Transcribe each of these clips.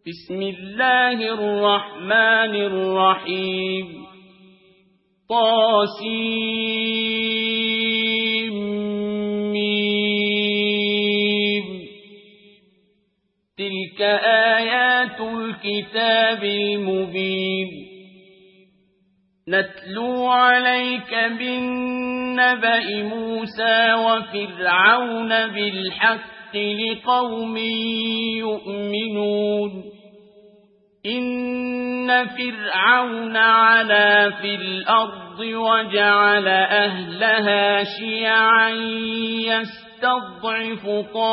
بسم الله الرحمن الرحيم طاسيم تلك آيات الكتاب المبين نتلو عليك بالنبأ موسى وفرعون بالحق لقوم يؤمنون إن فرعون علا في الأرض وجعل أهلها شيعا يستضعف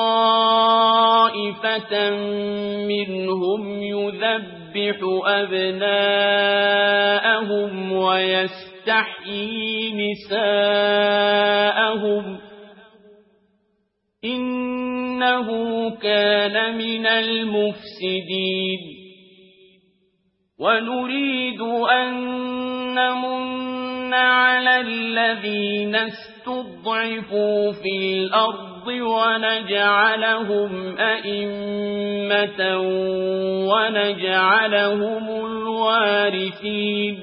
طائفة منهم يذبح أبناءهم ويستحيي نساءهم إنه كان من المفسدين ونريد أن نمن على الذين استضعفوا في الأرض ونجعلهم أئمة ونجعلهم الوارثين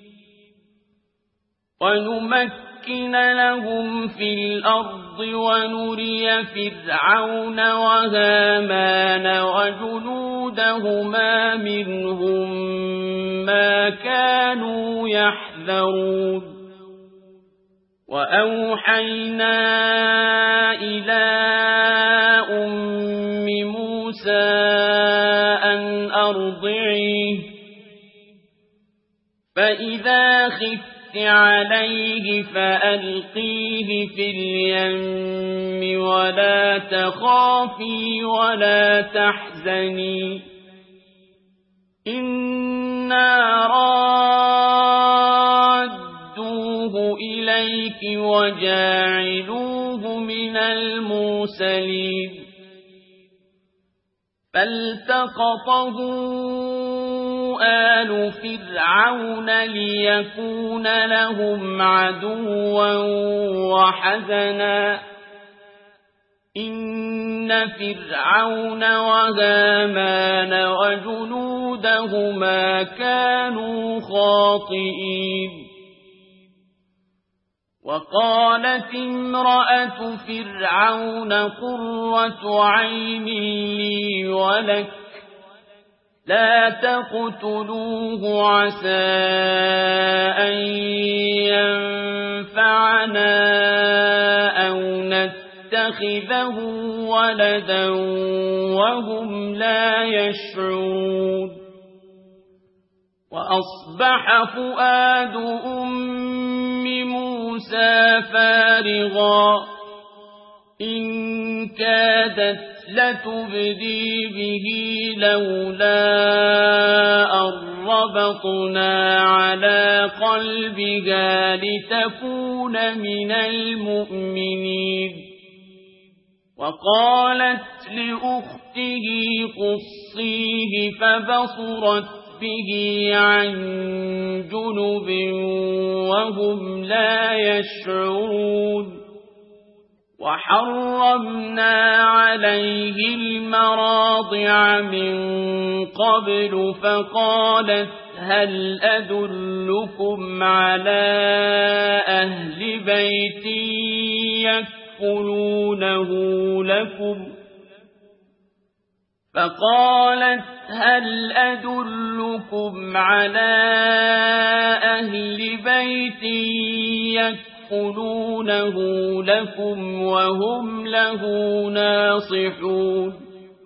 ونمكن لهم في الأرض ونري فرعون وهامان وجنودهما منهم ما كانوا يحذرون وأوحينا إلى أم موسى أن أرضعيه فإذا خفت عليه فألقيه في اليم ولا تخافي ولا تحزني إنا رادوه إليك وجاعلوه من المرسلين فالتقطه آل فرعون ليكون لهم عدوا وحزنا إن فرعون وهامان وجنودهما كانوا خاطئين وقالت امرأة فرعون قرة عين لي ولك لا تقتلوه عسى أن ينفعنا أو نتخذه ولدا وهم لا يشعرون وأصبح فؤاد أم موسى فارغا إن كادت لتبدي به لولا أن ربطنا على قلبها لتكون من المؤمنين وقالت لأخته قصيه فبصرت به عن جنب وهم لا يشعرون وحرمنا عليه المراضع من قبل فقالت هل أدلكم على أهل بيت يكفلونه لكم فقالت هل أدلكم على أهل بيت يكفلونه لكم وهم له ناصحون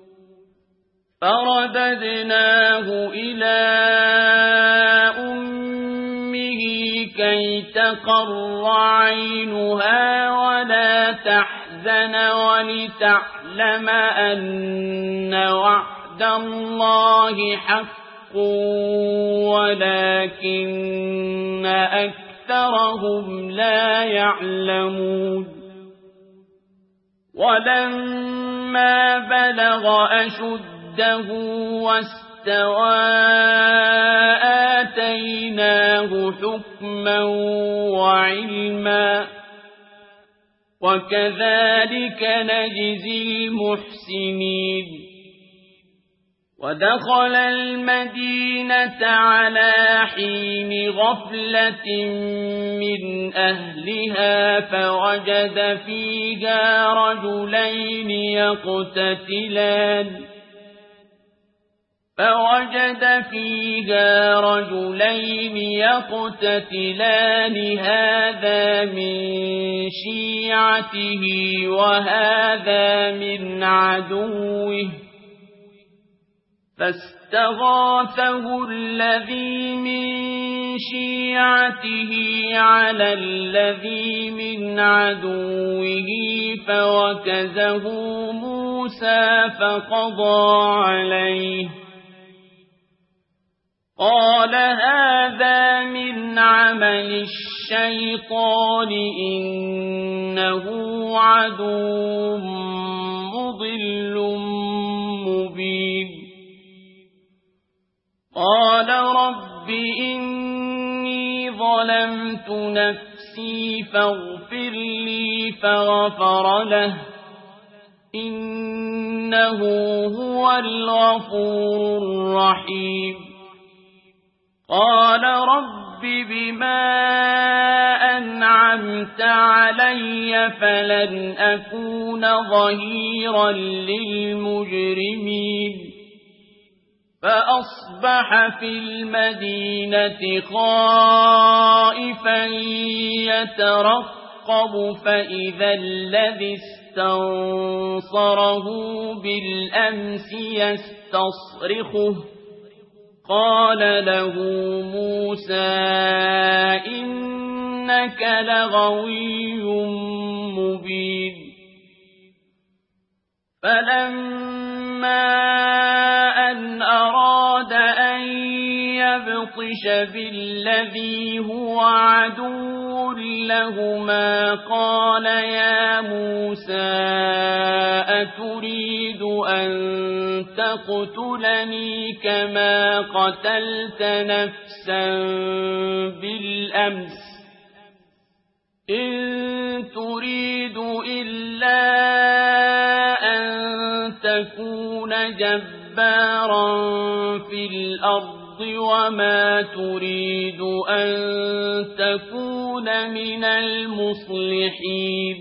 فرددناه إلى أمه كي تقر عينها ولا تحزن ولتعلم أن وعد الله حق ولكن أكثرهم لا يعلمون ولما بلغ أشده واستوى آتيناه حكما وعلما وكذلك نجزي المحسنين ودخل المدينة على حين غفلة من أهلها فوجد فيها رجلين يقتتلان هذا من شيعته وهذا من عدوه فاستغاثه الذي من شيعته على الذي من عدوه فوكزه موسى فقضى عليه قال هذا من عمل الشيطان إنه عدو مضل مبين قال رب إني ظلمت نفسي فاغفر لي فغفر له إنه هو الغفور الرحيم قال رب بما أنعمت علي فلن أكون ظهيرا للمجرمين فأصبح في المدينة خائفا يترقب فإذا الذي استنصره بالأمس يستصرخه قال له موسى إنك لغوي مبين فلما أن أراد أن يبطش بالذي هو عدو لهما قال يا موسى أتريد أن تقتلني كما قتلت نفسا بالأمس إن تريد إلا أن تكون جبارا في الأرض وما تريد أن تكون من المصلحين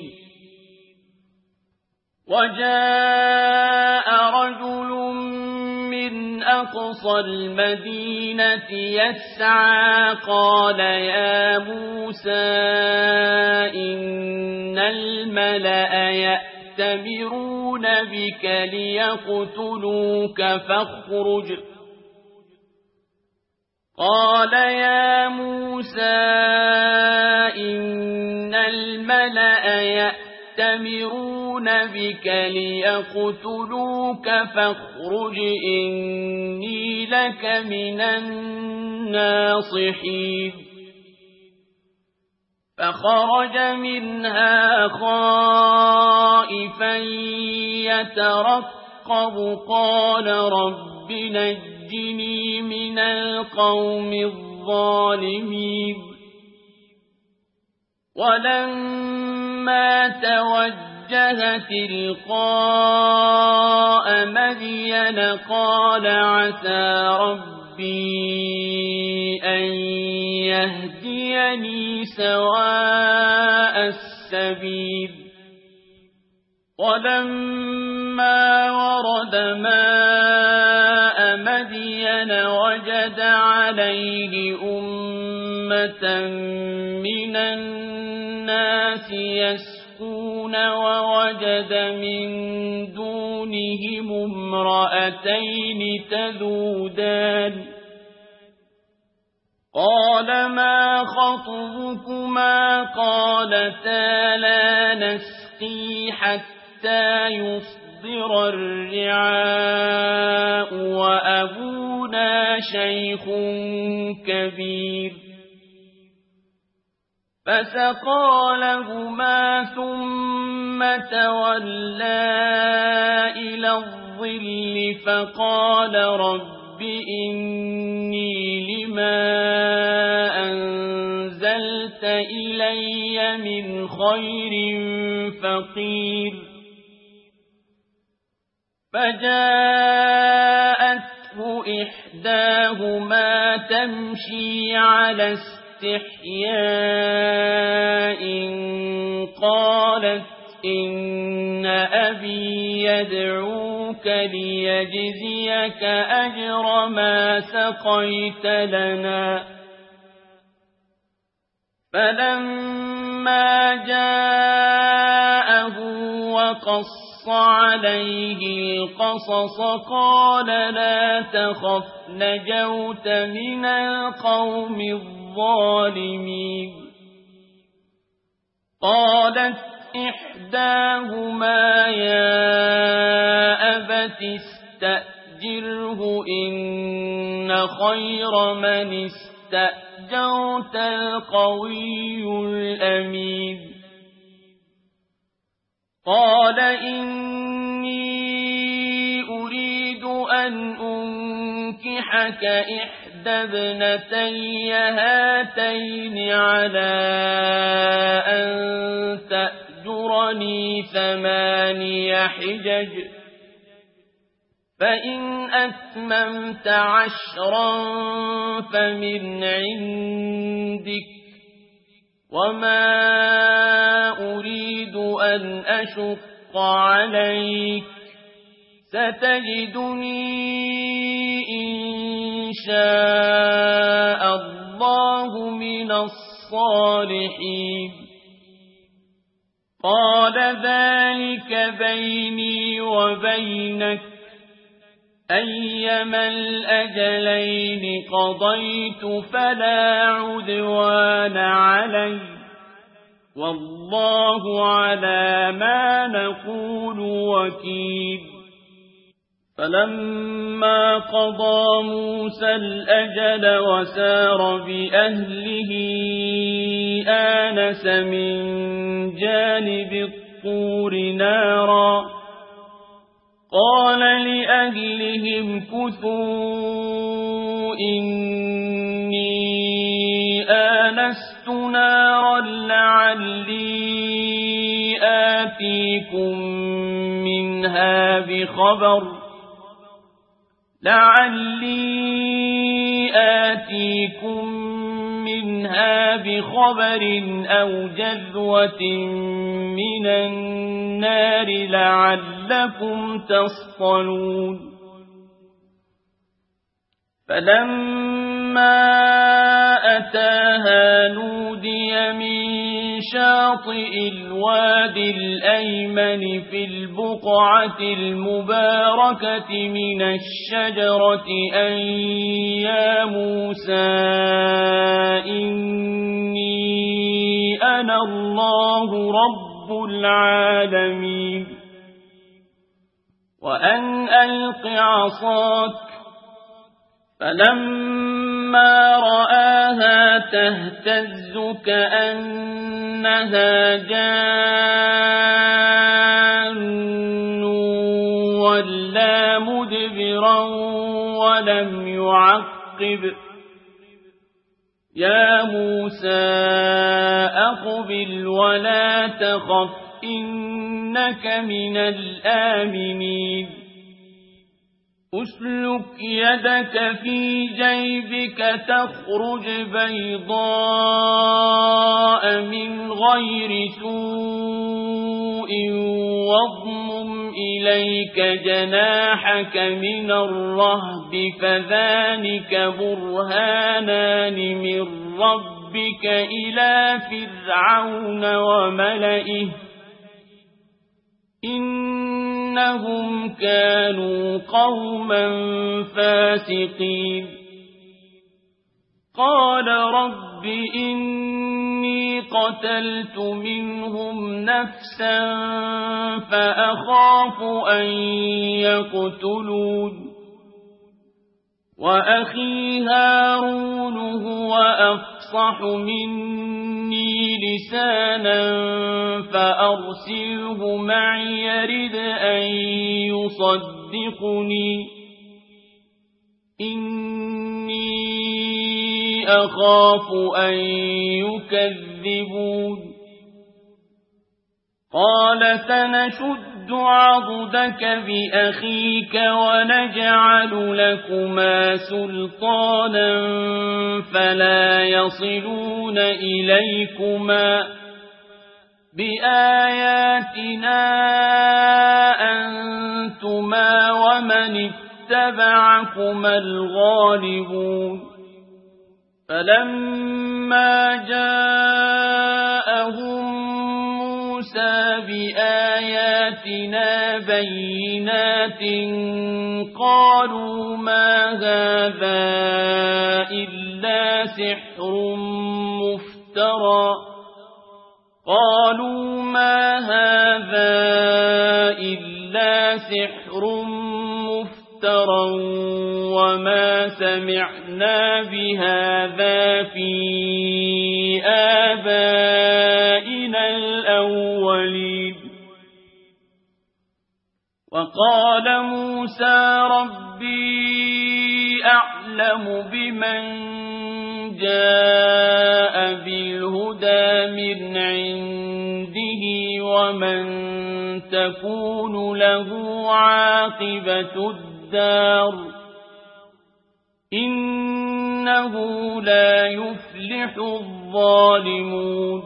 وجاء رجل من أقصى المدينة يسعى قال يا موسى إن الملأ يأتمرون بك ليقتلوك فاخرج قال يا موسى إن الملأ يأتمرون بك ليقتلوك فاخرج إني لك من الناصحين فخرج منها خائفا يترقب قال رب نجني من القوم الظالمين ولما توجه تلقاء مدين قال عسى ربي أن يهديني سواء السبيل ولما ورد ماء مدين وجد عليه أمة من الناس يسقون ووجد من دونهم امرأتين تذودان قال ما خطبكما قالتا لا نسقي حتى يصدر الرعاء وأبونا شيخ كبير فسقى لهما ثم تولى إلى الظل فقال رب إني لما أنزلت إلي من خير فقير فجاءت إحداهما تمشي على استحياء قالت إن أبي يدعوك ليجزيك أجر ما سقيت لنا. فلما جاءه وقص عليه القصص قال لا تخف نجوت من القوم الظالمين. قالت إحداهما يا أبت استأجره إن خير من استأجرت القوي الأمين. قال إني أريد أن أنكحك إحدى ابنتي هاتين على أن تأجرني 8 حجج فإن أتممت 10 فمن عندك وما أريد أن أشق عليك ستجدني إن شاء الله من الصالحين. قال ذلك بيني وبينك أيما الأجلين قضيت فلا عدوان علي والله على ما نقول وكيل. فلما قضى موسى الأجل وسار بأهله آنس من جانب الطور نارا قال لأهلهم كثوا إني آنست نارا لعلي آتيكم منها بخبر أو جذوة من النار لعلكم تصطلون. فلما أتاها نودي من شاطئ الوادي الأيمن في البقعة المباركة من الشجرة أن يا موسى إني أنا الله رب العالمين وأن ألق عصاك. فلما رآها تهتز كأنها جان ولا مدبرا ولم يعقب. يا موسى أقبل ولا تخف إنك من الآمنين. أسلك يدك في جيبك تخرج بيضاء من غير سوء واضمم إليك جناحك من الرهب فذلك برهانان من ربك إلى فرعون وملئه إنهم كانوا قوما فاسقين. قال رب إني قتلت منهم نفسا فأخاف أن يقتلون وأخي هارون هو أفصح مني لسانا فأرسله معي يرد أن يصدقني إني أخاف أن يكذبون. قال سنشد عضدك بأخيك ونجعل لكما سلطانا فلا يصلون إليكما بآياتنا أنتما ومن اتبعكما الغالبون فلما جاءهم موسى بآياتنا بينات قالوا ما هذا إلا سحر مفترى وما سمعنا بهذا في آبائنا الأولين وقال موسى ربي أعلم بمن جاء بالهدى من عنده ومن تكون له عاقبة الدار إنه لا يفلح الظالمون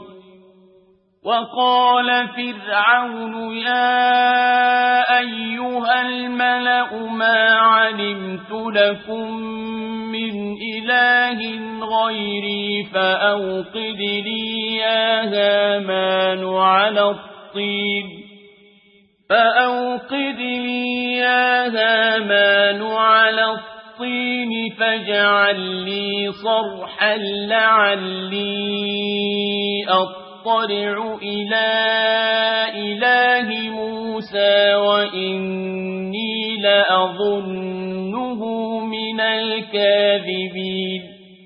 وقال فرعون يا أيها الملأ ما علمت لكم من إله غيري فأوقد لي يا هامان على الطين فاجعل لي صرحا لعلي أطلع إلى إله موسى وإني لأظنه من الكاذبين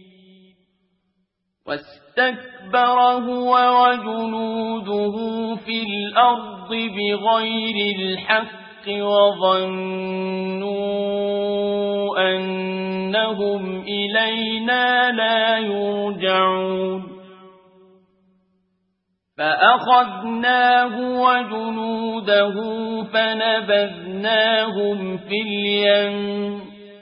واستكبر هو وجنوده في الأرض بغير الحق وظنوا أنهم إلينا لا يرجعون فأخذناه وجنوده فنبذناهم في اليم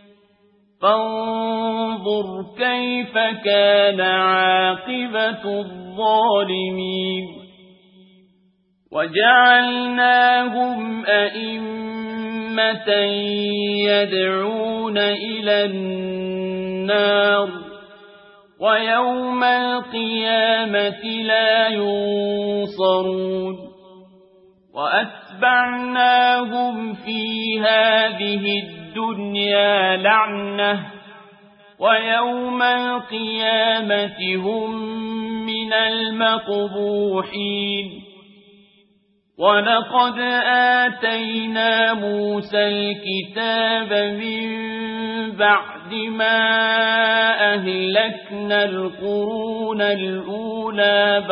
فانظر كيف كان عاقبة الظالمين وجعلناهم أئمة يدعون إلى النار ويوم القيامة لا ينصرون وأتبعناهم في هذه الدنيا لعنة ويوم القيامة هم من المقبوحين ولقد آتينا موسى الكتاب من بعد ما أهلكنا القرون الأولى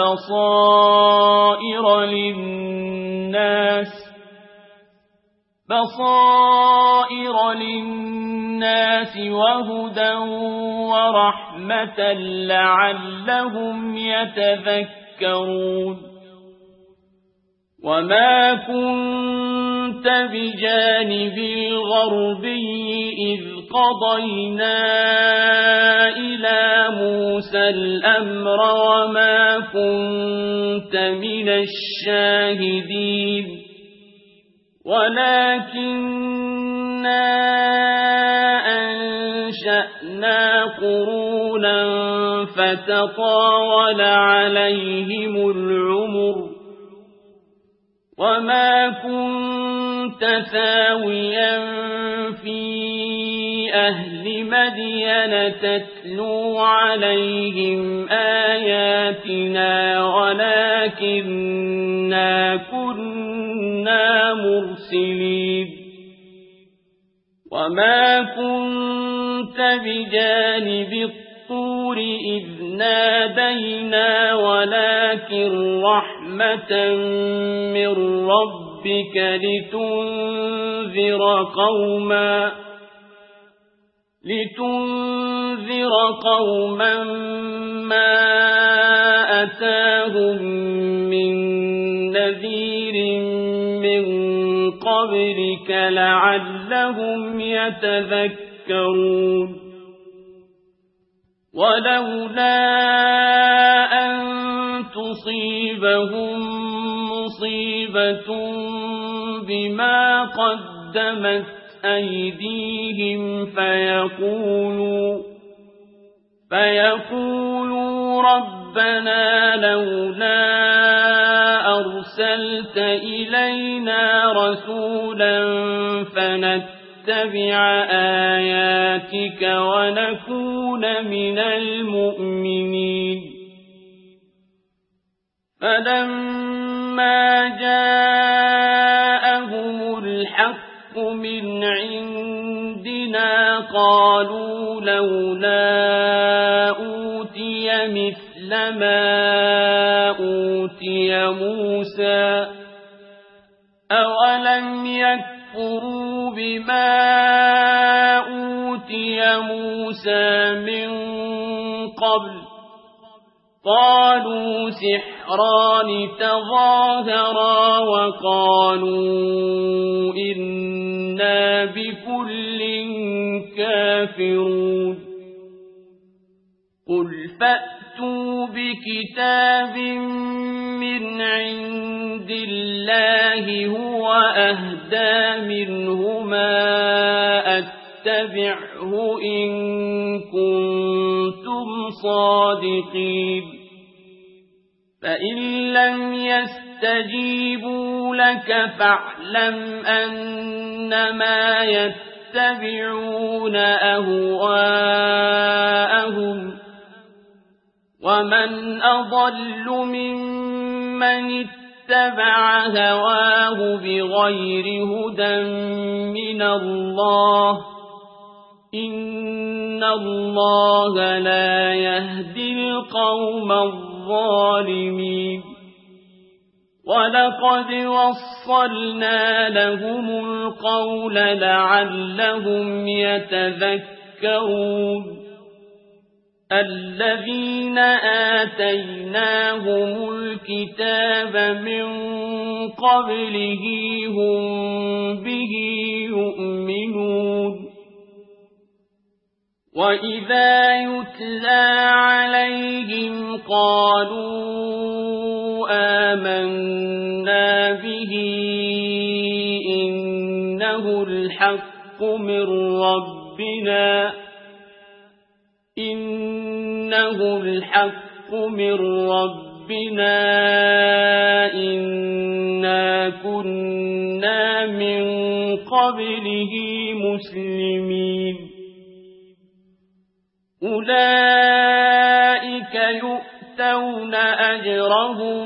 بصائر للناس وهدى ورحمة لعلهم يتذكرون وما كنت بجانب الغربي إذ قضينا إلى موسى الأمر وما كنت من الشاهدين ولكننا أنشأنا قرونا فتطاول عليهم العمر وما كنت ثاويا في أهل مدين تتلو عليهم آياتنا ولكننا كنا مرسلين وما كنت بجانب الطور إذ نادينا ولكن رحمة من ربك لتنذر قوما ما أتاهم من نذير من قبلك لعلهم يتذكرون ولولا أن تصيبهم مصيبة بما قدمت أيديهم فيقولوا ربنا لولا أرسلت إلينا رسولا فنتبع آياتك ونكون من المؤمنين فلما جاءهم الحق من عندنا قالوا لولا أوتي مثل ما أوتي موسى أولم يكفروا بما أوتي موسى من قبل قالوا سحران تظاهرا وقالوا إنا بكل كافرون قل فأتوا بكتاب من عند الله هو أهدى منهما اتبعه إن كنتم صادقين فإن لم يستجيبوا لك فاعلم أنما يتبعون أهواءهم ومن أضل ممن اتبع هواه بغير هدى من الله إن الله لا يهدي القوم الظالمين ولقد وصلنا لهم القول لعلهم يتذكرون الذين آتيناهم الكتاب من قبله هم به يؤمنون وإذا يتلى عليهم قالوا آمنا به إنه الحق من ربنا إنا كنا من قبله مسلمين أولئك يؤتون أجرهم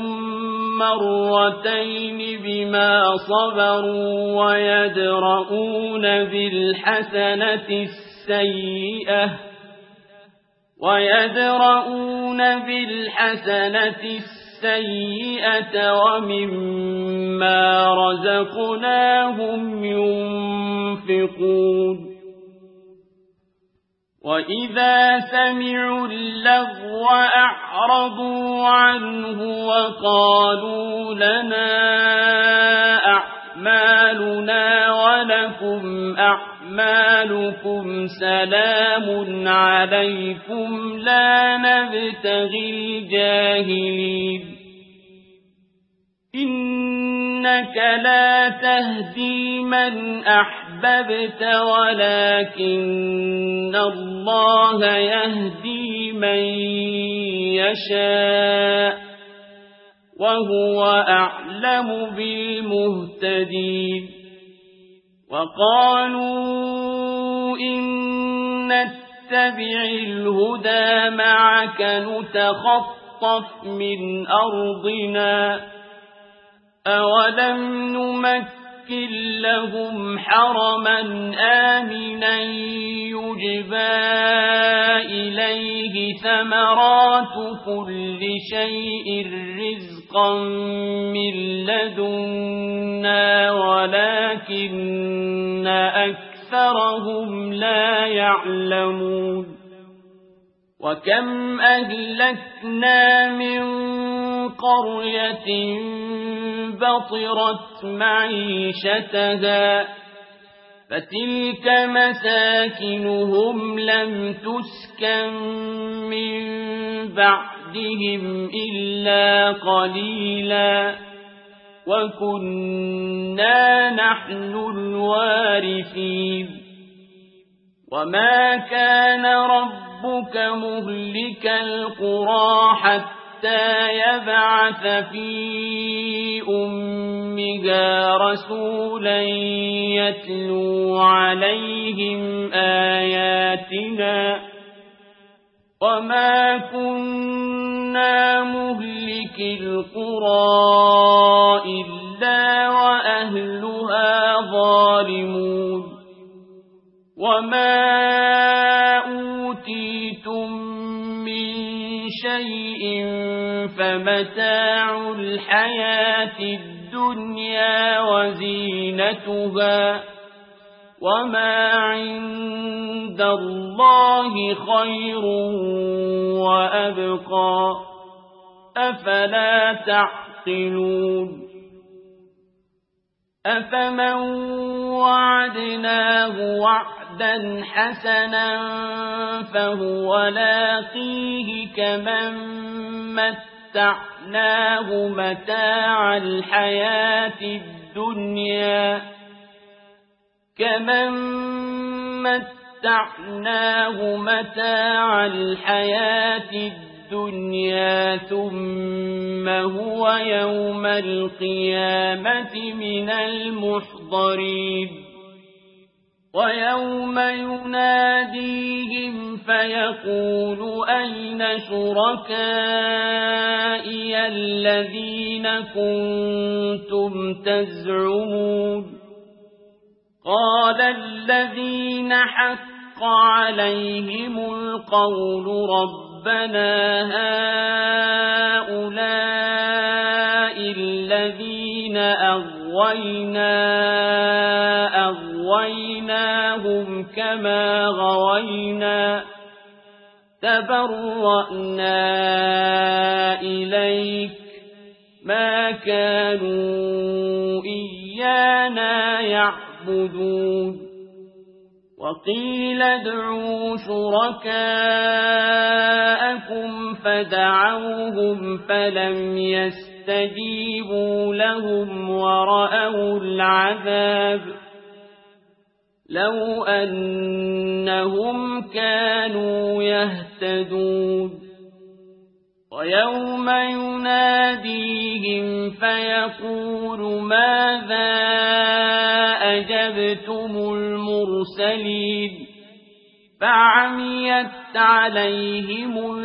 مرتين بما صبروا ويدرؤون بالحسنة السيئة ومما رزقناهم ينفقون وإذا سمعوا اللغو أعرضوا عنه وقالوا لنا أعمالنا ولكم أعمالكم سلام عليكم لا نبتغي الجاهلين إنك لا تهدي من أحببت ولكن الله يهدي من يشاء وهو أعلم بالمهتدين وقالوا إن نتبع الهدى معك نتخطف من أرضنا أولم نمكن لهم حرما آمنا يجبى إليه ثمرات كل شيء رزقا من لدنا ولكن أكثرهم لا يعلمون وكم أهلكنا من قرية بطرت معيشتها فتلك مساكنهم لم تسكن من بعدهم إلا قليلا وكنا نحن الوارثين وما كان ربك مهلك القرى حتى يبعث في أمها رسولا يتلو عليهم آياتنا وما كنا مهلك القرى إلا وأهلها ظالمون وما أوتيتم من شيء فمتاع الحياة الدنيا وزينتها وما عند الله خير وأبقى أفلا تعقلون أفمن وعدناه وعدا حسنا فهو لاقيه كمن متعناه متاع الحياة الدنيا ثم هو يوم القيامة من المحضرين ويوم يناديهم فيقول أين شركائي الذين كنتم تزعمون قال الذين حق عليهم القول ربنا هؤلاء الذين أغويناهم كما غوينا تبرأنا إليك ما كانوا إيانا يعبدون وقيل ادعوا شركاءكم فدعوهم فلم يستجيبوا لهم ورأوا العذاب لو أنهم كانوا يهتدون ويوم يناديهم فيقول ماذا أجبتم المرسلين فعميت عليهم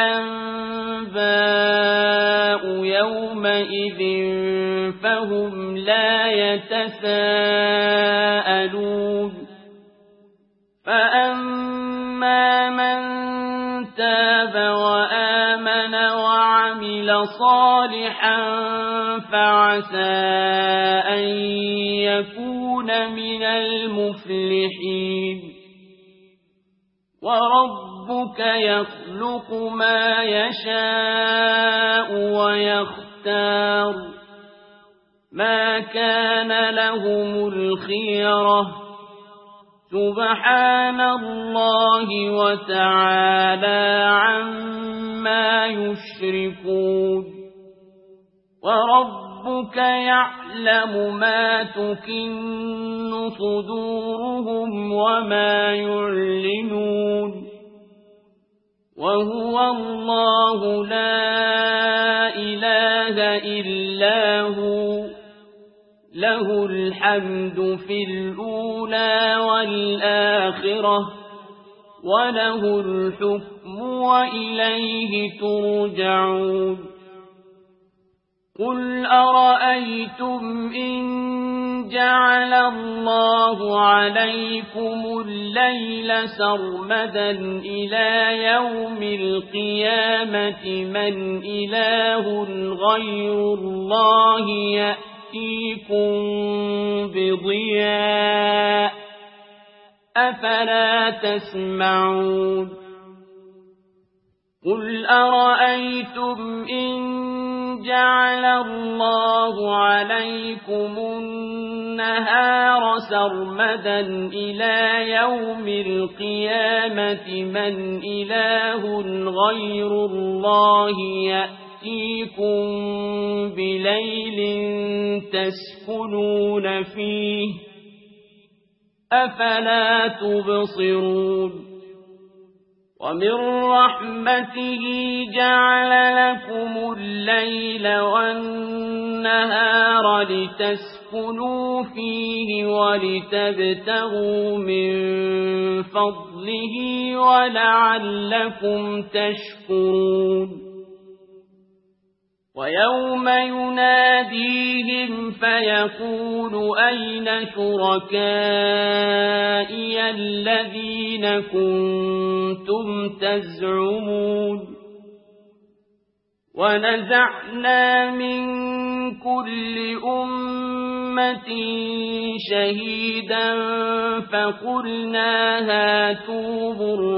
الأنباء يومئذ فهم لا يتساءلون فأما من تاب وآمن وعمل صالحا فعسى أن يكون من المفلحين وربك يخلق ما يشاء ويختار ما كان لهم الخيرة سبحان الله وتعالى عما يشركون وربك يعلم ما تكن صدورهم وما يعلنون وهو الله لا إله إلا هو له الحمد في الأولى والآخرة وله الحكم وإليه ترجعون قل أرأيتم إن جعل الله عليكم الليل سرمدا إلى يوم القيامة من إله غير الله يأتيكم بضياء أفلا تسمعون قل أرأيتم إن جعل الله عليكم النهار سرمدا إلى يوم القيامة من إله غير الله يأتيكم بليل تسكنون فيه أفلا تبصرون ومن رحمته جعل لكم الليل والنهار لتسكنوا فيه ولتبتغوا من فضله ولعلكم تشكرون ويوم يناديهم فيقول أين شركائي الذين كنتم تزعمون ونزعنا من كل أمة شهيدا فقلنا هاتوا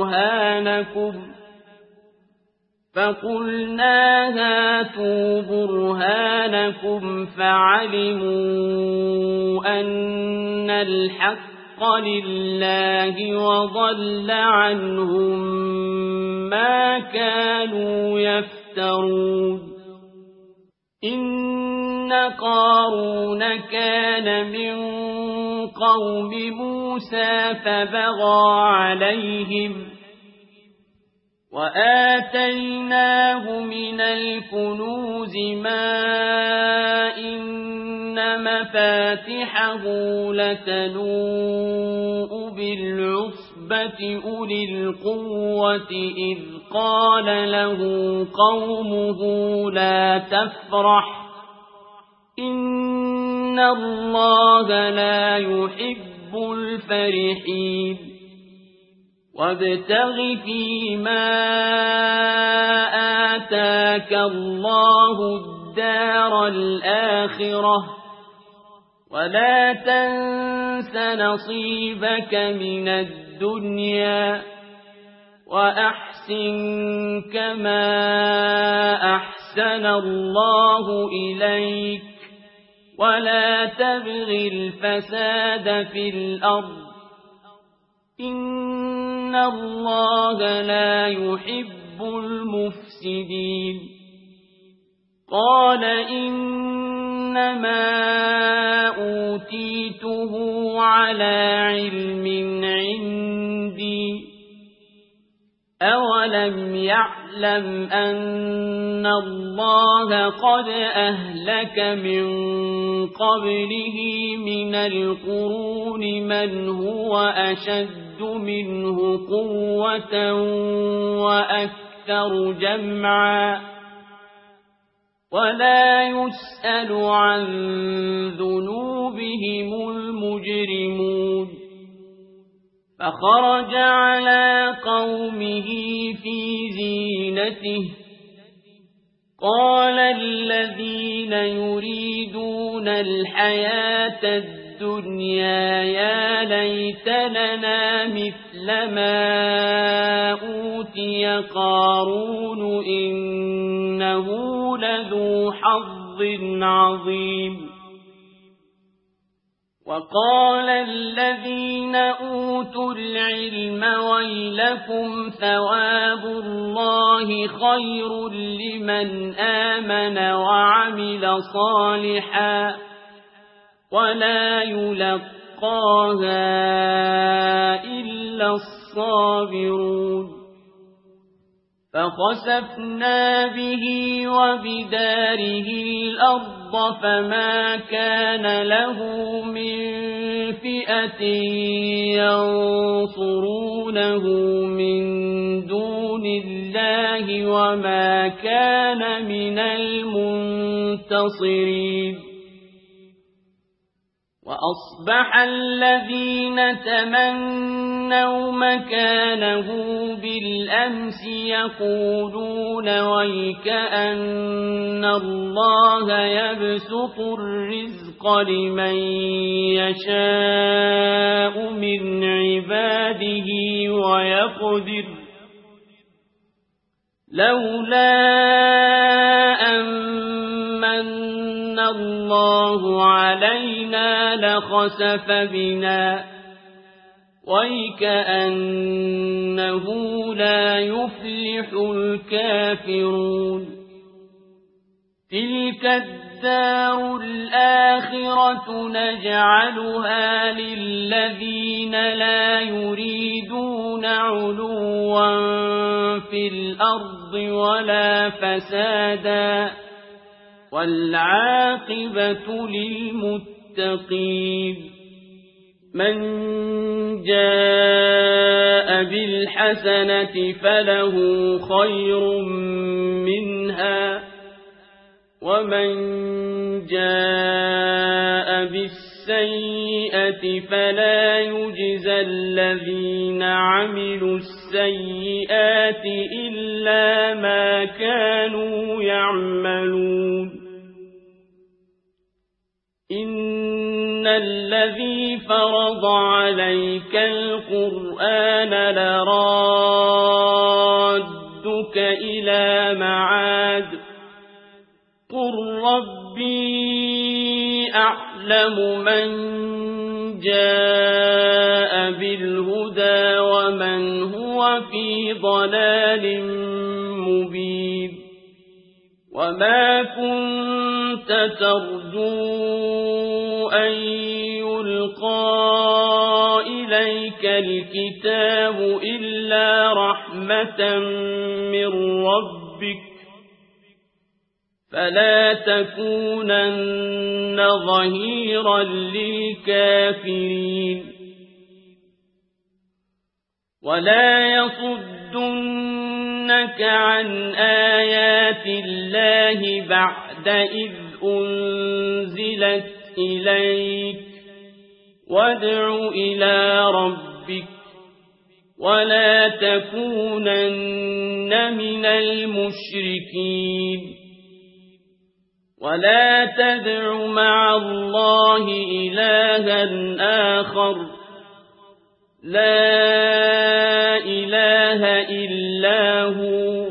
برهانكم فعلموا أن الحق لله وضل عنهم ما كانوا يفترون إن قارون كان من قوم موسى فبغى عليهم وآتيناه من الكنوز ما إن مفاتحه لتنوء بالعصبة أولي القوة إذ قال له قومه لا تفرح إن الله لا يحب الفرحين وابتغ فيما آتاك الله الدار الآخرة ولا تنس نصيبك من الدنيا وأحسن كما أحسن الله إليك ولا تبغ الفساد في الأرض إن الله لا يحب المفسدين قال إنما أوتيته على علم عندي أولم يعلم أن الله قد أهلك من قبله من القرون من هو أشد منه قوة وأكثر جمعا ولا يسأل عن ذنوبهم المجرمون فخرج على قومه في زينته قال الذين يريدون الحياة الدنيا يا ليت لنا مثل ما أوتي قارون إنه لذو حظ عظيم وقال الذين أوتوا العلم ويلكم ثواب الله خير لمن آمن وعمل صالحا ولا يلقاها إلا الصابرون فخسفنا به وبداره الأرض فما كان له من فئة ينصرونه من دون الله وما كان من المنتصرين وأصبح الذين تمنوا مكانه بالأمس يقولون ويكأن الله يبسط الرزق لمن يشاء من عباده ويقدر لولا أمن الله علينا لخسف بنا وكأنه لا يفلح الكافرون تلك الدار الآخرة نجعلها للذين لا يريدون علوا في الأرض ولا فسادا والعاقبة للمتقين من جاء بالحسنة فله خير منها ومن جاء بالسيئة فلا يجزى الذين عملوا السيئات إلا ما كانوا يعملون إن الذي فرض عليك القرآن لرادك إلى معاد قل ربي أعلم من جاء بالهدى ومن هو في ضلال مبين وما كنت ترجو أن يلقى إليك الكتاب إلا رحمة من ربك فلا تكونن ظهيرا للكافرين ولا يصدنك عن آيات الله بعد إذ أنزلت إليك وادع إلى ربك ولا تكونن من المشركين ولا تدع مع الله إلها آخر لا إله إلا هو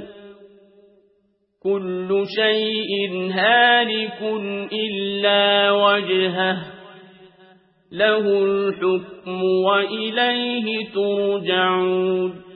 كل شيء هالك إلا وجهه له الحكم وإليه ترجعون